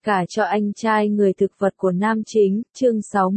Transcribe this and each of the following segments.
Cả cho anh trai người thực vật của nam chính, chương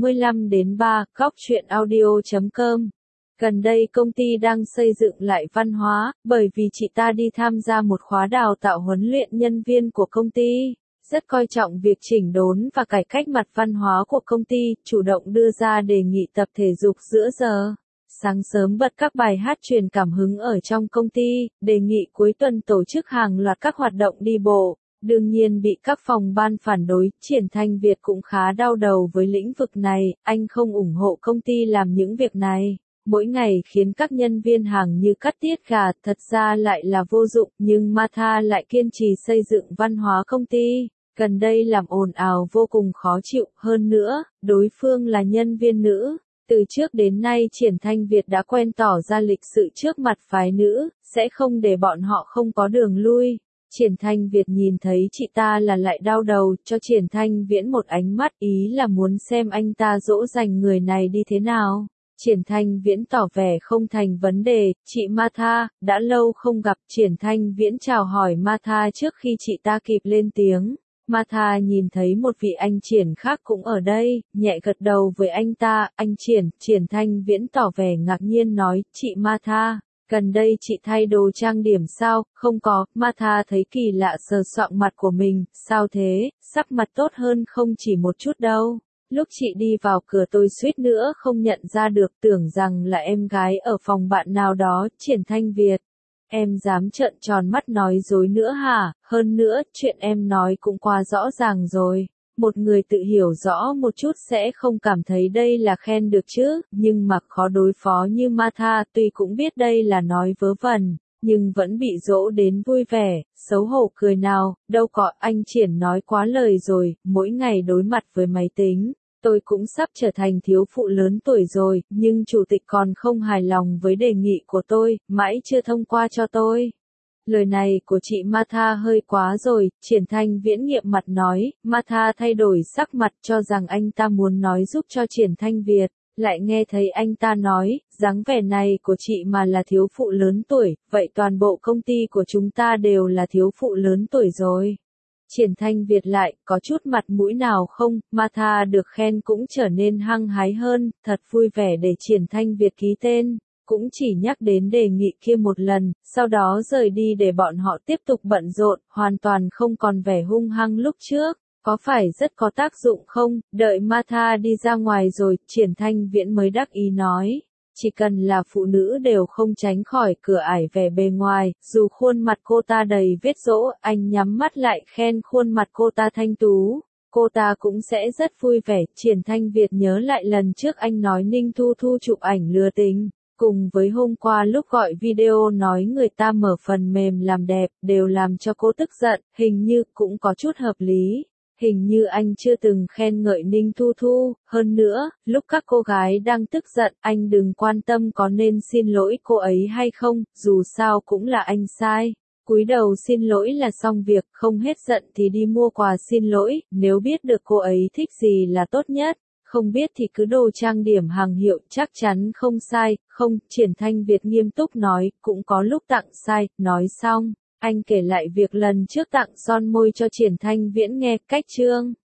65-3, góc truyện audio.com. Gần đây công ty đang xây dựng lại văn hóa, bởi vì chị ta đi tham gia một khóa đào tạo huấn luyện nhân viên của công ty, rất coi trọng việc chỉnh đốn và cải cách mặt văn hóa của công ty, chủ động đưa ra đề nghị tập thể dục giữa giờ. Sáng sớm bật các bài hát truyền cảm hứng ở trong công ty, đề nghị cuối tuần tổ chức hàng loạt các hoạt động đi bộ. Đương nhiên bị các phòng ban phản đối, Triển Thanh Việt cũng khá đau đầu với lĩnh vực này, anh không ủng hộ công ty làm những việc này. Mỗi ngày khiến các nhân viên hàng như cắt tiết gà, thật ra lại là vô dụng, nhưng Martha lại kiên trì xây dựng văn hóa công ty. Gần đây làm ồn ào vô cùng khó chịu, hơn nữa, đối phương là nhân viên nữ. Từ trước đến nay Triển Thanh Việt đã quen tỏ ra lịch sự trước mặt phái nữ, sẽ không để bọn họ không có đường lui. Triển Thanh Việt nhìn thấy chị ta là lại đau đầu, cho Triển Thanh Viễn một ánh mắt, ý là muốn xem anh ta dỗ dành người này đi thế nào. Triển Thanh Viễn tỏ vẻ không thành vấn đề, chị Martha, đã lâu không gặp. Triển Thanh Viễn chào hỏi Martha trước khi chị ta kịp lên tiếng. Martha nhìn thấy một vị anh Triển khác cũng ở đây, nhẹ gật đầu với anh ta, anh Triển. Triển Thanh Viễn tỏ vẻ ngạc nhiên nói, chị Martha, gần đây chị thay đồ trang điểm sao? Không có. Martha thấy kỳ lạ sờ soạng mặt của mình, sao thế, sắc mặt tốt hơn không chỉ một chút đâu. Lúc chị đi vào cửa tôi suýt nữa không nhận ra được, tưởng rằng là em gái ở phòng bạn nào đó. Triển Thanh Việt, em dám trợn tròn mắt nói dối nữa hả? Hơn nữa, chuyện em nói cũng quá rõ ràng rồi. Một người tự hiểu rõ một chút sẽ không cảm thấy đây là khen được chứ, nhưng mà khó đối phó như Martha, tuy cũng biết đây là nói vớ vẩn, nhưng vẫn bị dỗ đến vui vẻ, xấu hổ cười nào, đâu có, anh Triển nói quá lời rồi, mỗi ngày đối mặt với máy tính. Tôi cũng sắp trở thành thiếu phụ lớn tuổi rồi, nhưng chủ tịch còn không hài lòng với đề nghị của tôi, mãi chưa thông qua cho tôi. Lời này của chị Martha hơi quá rồi, Triển Thanh Viễn nghiệm mặt nói. Martha thay đổi sắc mặt cho rằng anh ta muốn nói giúp cho Triển Thanh Việt, lại nghe thấy anh ta nói, dáng vẻ này của chị mà là thiếu phụ lớn tuổi, vậy toàn bộ công ty của chúng ta đều là thiếu phụ lớn tuổi rồi. Triển Thanh Việt lại, có chút mặt mũi nào không? Martha được khen cũng trở nên hăng hái hơn, thật vui vẻ để Triển Thanh Việt ký tên. Cũng chỉ nhắc đến đề nghị kia một lần, sau đó rời đi để bọn họ tiếp tục bận rộn, hoàn toàn không còn vẻ hung hăng lúc trước. Có phải rất có tác dụng không? Đợi Martha đi ra ngoài rồi, Triển Thanh Viễn mới đắc ý nói. Chỉ cần là phụ nữ đều không tránh khỏi cửa ải vẻ bề ngoài, dù khuôn mặt cô ta đầy vết rỗ, anh nhắm mắt lại khen khuôn mặt cô ta thanh tú. Cô ta cũng sẽ rất vui vẻ. Triển Thanh Việt nhớ lại lần trước anh nói Ninh Thu Thu chụp ảnh lừa tình. Cùng với hôm qua lúc gọi video nói người ta mở phần mềm làm đẹp, đều làm cho cô tức giận, hình như cũng có chút hợp lý. Hình như anh chưa từng khen ngợi Ninh Thu Thu, hơn nữa, lúc các cô gái đang tức giận, anh đừng quan tâm có nên xin lỗi cô ấy hay không, dù sao cũng là anh sai. Cúi đầu xin lỗi là xong việc, không hết giận thì đi mua quà xin lỗi, nếu biết được cô ấy thích gì là tốt nhất. Không biết thì cứ đồ trang điểm hàng hiệu, chắc chắn không sai. Không, Triển Thanh Việt nghiêm túc nói, cũng có lúc tặng sai. Nói xong, anh kể lại việc lần trước tặng son môi cho Triển Thanh Viễn nghe. Cách chương